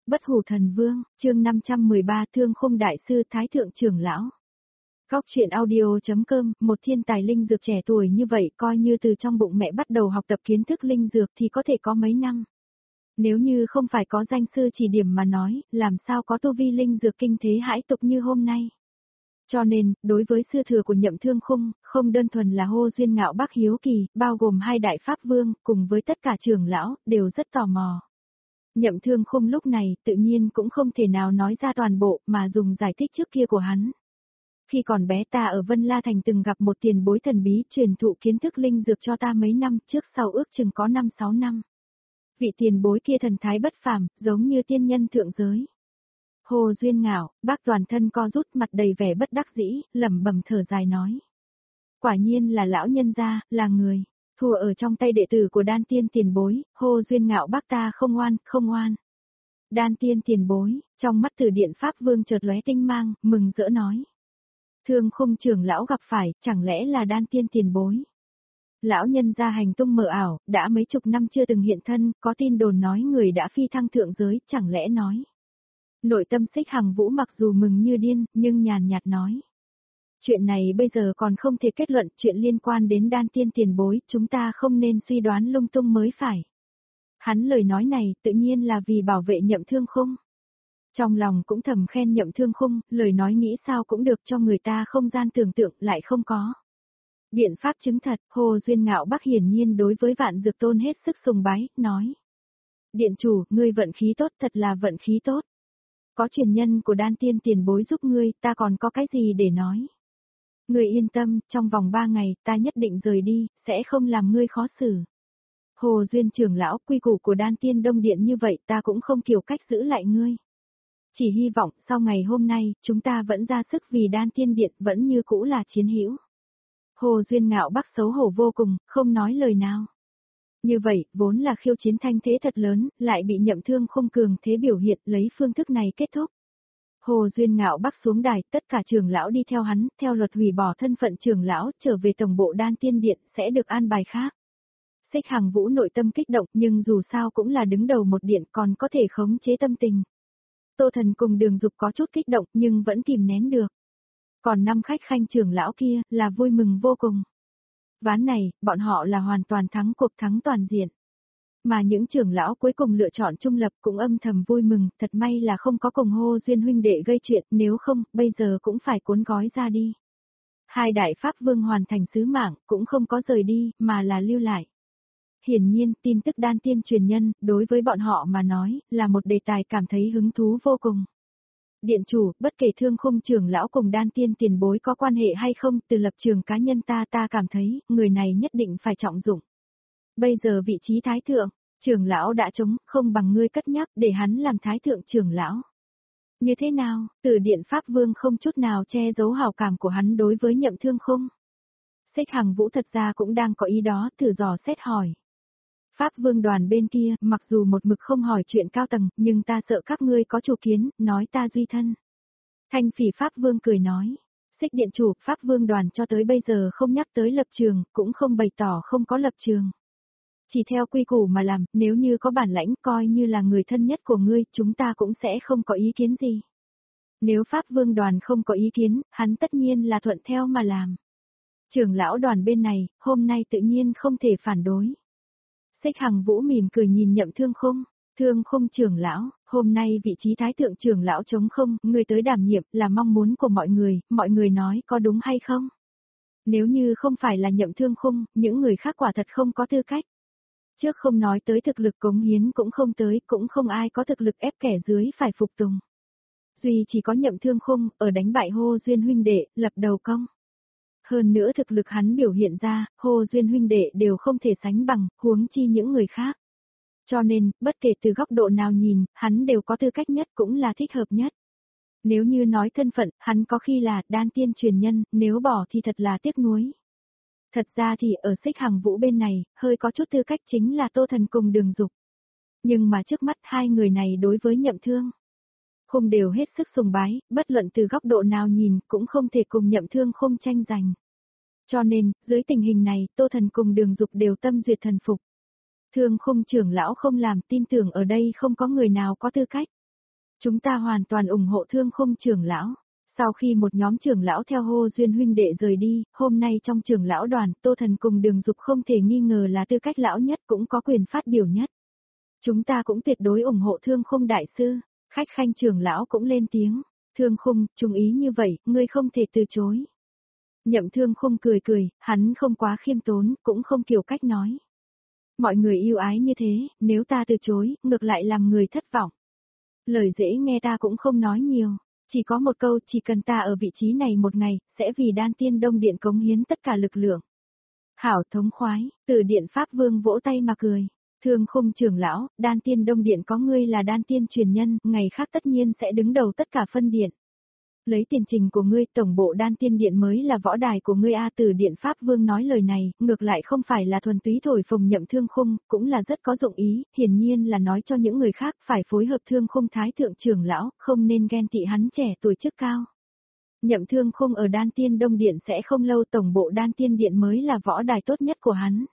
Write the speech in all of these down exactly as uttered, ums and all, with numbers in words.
Bất hủ thần vương, chương năm trăm mười ba Thương Khung đại sư Thái thượng trưởng lão. Góc truyện audio.com, một thiên tài linh dược trẻ tuổi như vậy coi như từ trong bụng mẹ bắt đầu học tập kiến thức linh dược thì có thể có mấy năm. Nếu như không phải có danh sư chỉ điểm mà nói, làm sao có tu vi linh dược kinh thế hãi tục như hôm nay. Cho nên, đối với sư thừa của Nhậm Thương Khung, không đơn thuần là hô duyên ngạo Bắc hiếu kỳ, bao gồm hai đại pháp vương, cùng với tất cả trưởng lão, đều rất tò mò. Nhậm Thương Khung lúc này tự nhiên cũng không thể nào nói ra toàn bộ mà dùng giải thích trước kia của hắn. Khi còn bé ta ở Vân La Thành từng gặp một tiền bối thần bí truyền thụ kiến thức linh dược cho ta mấy năm trước sau ước chừng có năm sáu năm. Vị tiền bối kia thần thái bất phàm, giống như tiên nhân thượng giới. Hồ Duyên Ngạo, bác toàn thân co rút mặt đầy vẻ bất đắc dĩ, lẩm bẩm thở dài nói. Quả nhiên là lão nhân gia, là người. Thua ở trong tay đệ tử của đan tiên tiền bối, Hồ Duyên Ngạo bác ta không oan, không oan. Đan tiên tiền bối, trong mắt Tử Điện Pháp Vương chợt lóe tinh mang, mừng rỡ nói. Thương Khung trưởng lão gặp phải, chẳng lẽ là đan tiên tiền bối. Lão nhân gia hành tung mờ ảo, đã mấy chục năm chưa từng hiện thân, có tin đồn nói người đã phi thăng thượng giới, chẳng lẽ nói. Nội tâm Xích Hằng Vũ mặc dù mừng như điên, nhưng nhàn nhạt nói. Chuyện này bây giờ còn không thể kết luận, chuyện liên quan đến đan tiên tiền bối, chúng ta không nên suy đoán lung tung mới phải. Hắn lời nói này tự nhiên là vì bảo vệ Nhậm Thương Khung. Trong lòng cũng thầm khen Nhậm Thương Khung, lời nói nghĩ sao cũng được cho người ta không gian tưởng tượng lại không có. Biện pháp chứng thật, Hồ Duyên Ngạo Bắc hiển nhiên đối với Vạn Dược Tôn hết sức sùng bái, nói. Điện chủ, ngươi vận khí tốt, thật là vận khí tốt. Có truyền nhân của đan tiên tiền bối giúp ngươi, ta còn có cái gì để nói. Ngươi yên tâm, trong vòng ba ngày, ta nhất định rời đi, sẽ không làm ngươi khó xử. Hồ Duyên trưởng lão, quy củ của đan tiên đông điện như vậy ta cũng không kiểu cách giữ lại ngươi. Chỉ hy vọng, sau ngày hôm nay, chúng ta vẫn ra sức vì đan tiên điện vẫn như cũ là chiến hữu. Hồ Duyên Ngạo Bắc xấu hổ vô cùng, không nói lời nào. Như vậy, vốn là khiêu chiến thanh thế thật lớn, lại bị Nhậm Thương Khung cường thế biểu hiện lấy phương thức này kết thúc. Hồ Duyên Ngạo Bắc xuống đài, tất cả trưởng lão đi theo hắn, theo luật hủy bỏ thân phận trưởng lão, trở về tổng bộ đan tiên điện, sẽ được an bài khác. Xích Hằng Vũ nội tâm kích động, nhưng dù sao cũng là đứng đầu một điện còn có thể khống chế tâm tình. Tô Thần cùng Đường Dục có chút kích động, nhưng vẫn kìm nén được. Còn năm khách khanh trưởng lão kia, là vui mừng vô cùng. Ván này, bọn họ là hoàn toàn thắng cuộc, thắng toàn diện. Mà những trưởng lão cuối cùng lựa chọn trung lập cũng âm thầm vui mừng, thật may là không có cùng Hô Duyên huynh đệ gây chuyện, nếu không, bây giờ cũng phải cuốn gói ra đi. Hai đại pháp vương hoàn thành sứ mạng, cũng không có rời đi, mà là lưu lại. Hiển nhiên, tin tức đan tiên truyền nhân, đối với bọn họ mà nói, là một đề tài cảm thấy hứng thú vô cùng. Điện chủ, bất kể Thương Khung trưởng lão cùng đan tiên tiền bối có quan hệ hay không, từ lập trường cá nhân ta ta cảm thấy, người này nhất định phải trọng dụng. Bây giờ vị trí thái thượng, trưởng lão đã trống, không bằng ngươi cất nhắc để hắn làm thái thượng trưởng lão. Như thế nào, Tử Điện Pháp Vương không chút nào che giấu hảo cảm của hắn đối với Nhậm Thương Khung. Xích Hằng Vũ thật ra cũng đang có ý đó, thử dò xét hỏi. Pháp Vương đoàn bên kia, mặc dù một mực không hỏi chuyện cao tầng, nhưng ta sợ các ngươi có chủ kiến, nói ta duy thân. Thanh Phỉ Pháp Vương cười nói. Xích điện chủ, Pháp Vương đoàn cho tới bây giờ không nhắc tới lập trường, cũng không bày tỏ không có lập trường. Chỉ theo quy củ mà làm, nếu như có bản lãnh coi như là người thân nhất của ngươi, chúng ta cũng sẽ không có ý kiến gì. Nếu Pháp Vương đoàn không có ý kiến, hắn tất nhiên là thuận theo mà làm. Trưởng lão đoàn bên này, hôm nay tự nhiên không thể phản đối. Xích Hằng Vũ mỉm cười nhìn Nhậm Thương Khung, Thương Khung trưởng lão, hôm nay vị trí thái thượng trưởng lão trống không, người tới đảm nhiệm là mong muốn của mọi người, mọi người nói có đúng hay không? Nếu như không phải là Nhậm Thương Khung, những người khác quả thật không có tư cách. Trước không nói tới thực lực cống hiến cũng không tới, cũng không ai có thực lực ép kẻ dưới phải phục tùng. Duy chỉ có Nhậm Thương Khung, ở đánh bại Hô Duyên huynh đệ, lập đầu công. Hơn nữa thực lực hắn biểu hiện ra, Hồ Duyên huynh đệ đều không thể sánh bằng, huống chi những người khác. Cho nên, bất kể từ góc độ nào nhìn, hắn đều có tư cách nhất cũng là thích hợp nhất. Nếu như nói thân phận, hắn có khi là đan tiên truyền nhân, nếu bỏ thì thật là tiếc nuối. Thật ra thì ở Xích Hằng Vũ bên này, hơi có chút tư cách chính là Tô Thần cùng Đường Dục. Nhưng mà trước mắt hai người này đối với Nhậm Thương Khung đều hết sức sùng bái, bất luận từ góc độ nào nhìn cũng không thể cùng Nhậm Thương Khung tranh giành. Cho nên, dưới tình hình này, Tô Thần cùng Đường Dục đều tâm duyệt thần phục. Thương Khung trưởng lão không làm, tin tưởng ở đây không có người nào có tư cách. Chúng ta hoàn toàn ủng hộ Thương Khung trưởng lão. Sau khi một nhóm trưởng lão theo Hô Duyên huynh đệ rời đi, hôm nay trong trưởng lão đoàn, Tô Thần cùng Đường Dục không thể nghi ngờ là tư cách lão nhất cũng có quyền phát biểu nhất. Chúng ta cũng tuyệt đối ủng hộ Thương Khung đại sư, Khách Khanh trưởng lão cũng lên tiếng, Thương Khung, trung ý như vậy, ngươi không thể từ chối. Nhậm Thương Khung cười cười, hắn không quá khiêm tốn, cũng không kiểu cách nói. Mọi người yêu ái như thế, nếu ta từ chối, ngược lại làm người thất vọng. Lời dễ nghe ta cũng không nói nhiều, chỉ có một câu, chỉ cần ta ở vị trí này một ngày, sẽ vì Đan Tiên Đông Điện cống hiến tất cả lực lượng. Hảo thống khoái, Từ Điện Pháp Vương vỗ tay mà cười. Thương Khung trưởng lão, Đan Tiên Đông Điện có ngươi là Đan Tiên truyền nhân, ngày khác tất nhiên sẽ đứng đầu tất cả phân điện. Lấy tiền trình của ngươi, tổng bộ Đan Tiên Điện mới là võ đài của ngươi a. Từ Điện Pháp Vương nói lời này, ngược lại không phải là thuần túy thổi phồng Nhậm Thương Khung, cũng là rất có dụng ý, hiển nhiên là nói cho những người khác phải phối hợp Thương Khung thái thượng trưởng lão, không nên ghen tị hắn trẻ tuổi chức cao. Nhậm Thương Khung ở Đan Tiên Đông Điện sẽ không lâu, tổng bộ Đan Tiên Điện mới là võ đài tốt nhất của hắn.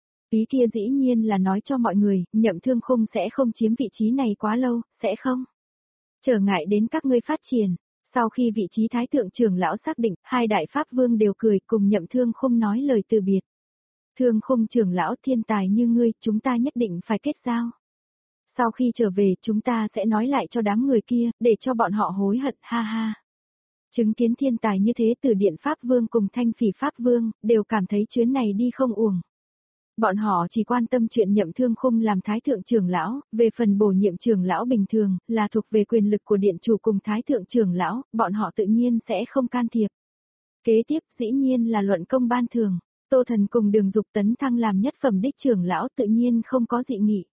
Ý kia dĩ nhiên là nói cho mọi người, Nhậm Thương Khung sẽ không chiếm vị trí này quá lâu, sẽ không trở ngại đến các ngươi phát triển. Sau khi vị trí thái thượng trưởng lão xác định, hai đại pháp vương đều cười cùng Nhậm Thương Khung nói lời từ biệt. Thương Khung trưởng lão, thiên tài như ngươi, chúng ta nhất định phải kết giao. Sau khi trở về, chúng ta sẽ nói lại cho đám người kia, để cho bọn họ hối hận, ha ha. Chứng kiến thiên tài như thế, Từ Điện Pháp Vương cùng Thanh Phỉ Pháp Vương, đều cảm thấy chuyến này đi không uổng. Bọn họ chỉ quan tâm chuyện Nhậm Thương Khung làm thái thượng trưởng lão, về phần bổ nhiệm trưởng lão bình thường, là thuộc về quyền lực của điện chủ cùng thái thượng trưởng lão, bọn họ tự nhiên sẽ không can thiệp. Kế tiếp dĩ nhiên là luận công ban thường, Tô Thần cùng Đường Dục tấn thăng làm nhất phẩm đích trưởng lão tự nhiên không có dị nghị.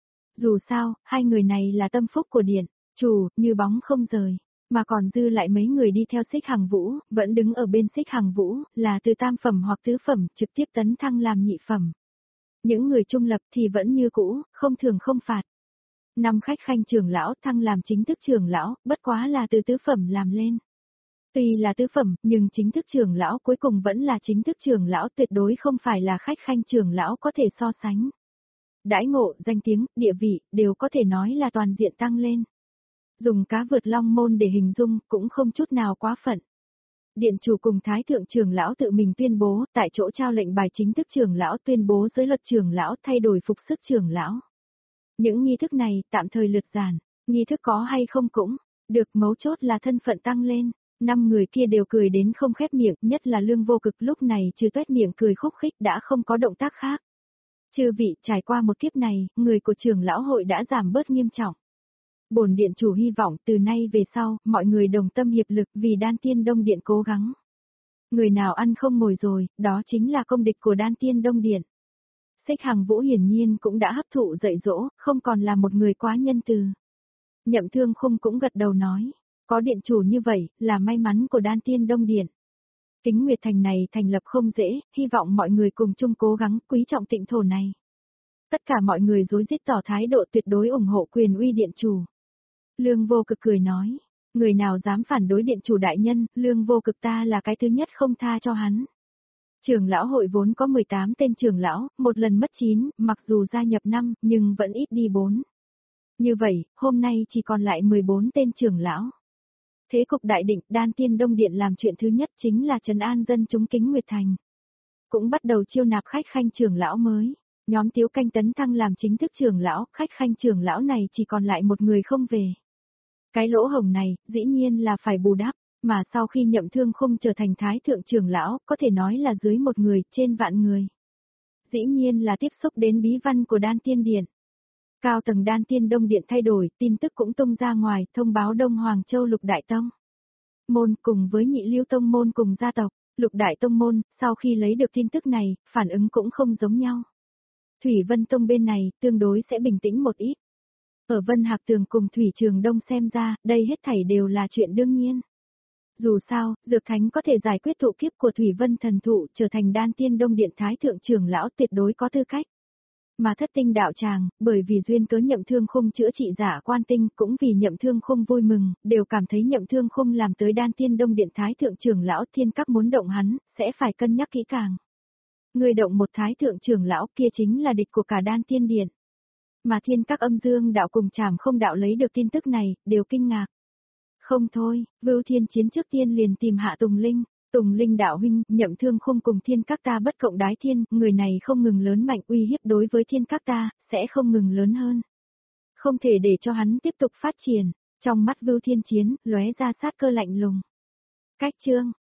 Dù sao, hai người này là tâm phúc của điện, chủ, như bóng không rời. Mà còn dư lại mấy người đi theo Xích Hằng Vũ, vẫn đứng ở bên Xích Hằng Vũ, là từ tam phẩm hoặc tứ phẩm, trực tiếp tấn thăng làm nhị phẩm. Những người trung lập thì vẫn như cũ, không thường không phạt. Năm Khách Khanh trưởng lão thăng làm chính thức trưởng lão, bất quá là từ tứ phẩm làm lên. Tuy là tứ phẩm, nhưng chính thức trưởng lão cuối cùng vẫn là chính thức trưởng lão, tuyệt đối không phải là Khách Khanh trưởng lão có thể so sánh. Đãi ngộ, danh tiếng, địa vị, đều có thể nói là toàn diện tăng lên. Dùng cá vượt long môn để hình dung, cũng không chút nào quá phận. Điện chủ cùng thái thượng trưởng lão tự mình tuyên bố, tại chỗ trao lệnh bài chính thức trưởng lão, tuyên bố giới luật trưởng lão, thay đổi phục sức trưởng lão. Những nghi thức này, tạm thời lượt giản, nghi thức có hay không cũng, được, mấu chốt là thân phận tăng lên. Năm người kia đều cười đến không khép miệng, nhất là Lương Vô Cực lúc này trừ tuét miệng cười khúc khích đã không có động tác khác. Chư vị, trải qua một kiếp này, người của trưởng lão hội đã giảm bớt nghiêm trọng. Bổn điện chủ hy vọng từ nay về sau, mọi người đồng tâm hiệp lực vì Đan Tiên Đông Điện cố gắng. Người nào ăn không ngồi rồi, đó chính là công địch của Đan Tiên Đông Điện. Xích Hằng Vũ hiển nhiên cũng đã hấp thụ dạy dỗ, không còn là một người quá nhân từ. Nhậm Thương Khung cũng gật đầu nói, có điện chủ như vậy, là may mắn của Đan Tiên Đông Điện. Kính Nguyệt Thành này thành lập không dễ, hy vọng mọi người cùng chung cố gắng quý trọng tịnh thổ này. Tất cả mọi người rối rít tỏ thái độ tuyệt đối ủng hộ quyền uy điện chủ. Lương Vô Cực cười nói, người nào dám phản đối điện chủ đại nhân, Lương Vô Cực ta là cái thứ nhất không tha cho hắn. Trưởng lão hội vốn có mười tám tên trưởng lão, một lần mất chín, mặc dù gia nhập năm, nhưng vẫn ít đi bốn. Như vậy, hôm nay chỉ còn lại mười bốn tên trưởng lão. Thế cục đại định, Đan Tiên Đông Điện làm chuyện thứ nhất chính là trấn an dân chúng Kính Nguyệt Thành. Cũng bắt đầu chiêu nạp Khách Khanh trưởng lão mới. Nhóm Tiếu Canh tấn thăng làm chính thức trưởng lão, Khách Khanh trưởng lão này chỉ còn lại một người không về. Cái lỗ hổng này, dĩ nhiên là phải bù đắp, mà sau khi Nhậm Thương Khung trở thành thái thượng trưởng lão, có thể nói là dưới một người, trên vạn người. Dĩ nhiên là tiếp xúc đến bí văn của Đan Tiên Điện. Cao tầng Đan Tiên Đông Điện thay đổi, tin tức cũng tung ra ngoài, thông báo Đông Hoàng Châu Lục Đại Tông Môn cùng với Nhị Lưu Tông Môn cùng gia tộc, Lục Đại Tông Môn, sau khi lấy được tin tức này, phản ứng cũng không giống nhau. Thủy Vân Tông bên này, tương đối sẽ bình tĩnh một ít. Ở Vân Hạc Tường cùng Thủy Trường Đông xem ra, đây hết thảy đều là chuyện đương nhiên. Dù sao, Dược Thánh có thể giải quyết thụ kiếp của Thủy Vân Thần Thụ, trở thành Đan Tiên Đông Điện Thái Thượng trưởng lão tuyệt đối có tư cách. Mà Thất Tinh đạo tràng, bởi vì duyên cớ Nhậm Thương Khung chữa trị giả quan tinh, cũng vì Nhậm Thương Khung vui mừng, đều cảm thấy Nhậm Thương Khung làm tới Đan Tiên Đông Điện Thái Thượng trưởng lão, thiên các muốn động hắn, sẽ phải cân nhắc kỹ càng. Người động một Thái Thượng trưởng lão kia chính là địch của cả Đan Tiên Điện. mà thiên các âm dương đạo cùng Trảm Không đạo lấy được tin tức này, đều kinh ngạc. Không thôi, Vưu Thiên Chiến trước tiên liền tìm Hạ Tùng Linh. Tùng Linh đạo huynh, Nhậm Thương Khung cùng thiên các ta bất cộng đái thiên, người này không ngừng lớn mạnh uy hiếp đối với thiên các ta, sẽ không ngừng lớn hơn. Không thể để cho hắn tiếp tục phát triển, trong mắt Vưu Thiên Chiến, lóe ra sát cơ lạnh lùng. Cách chương,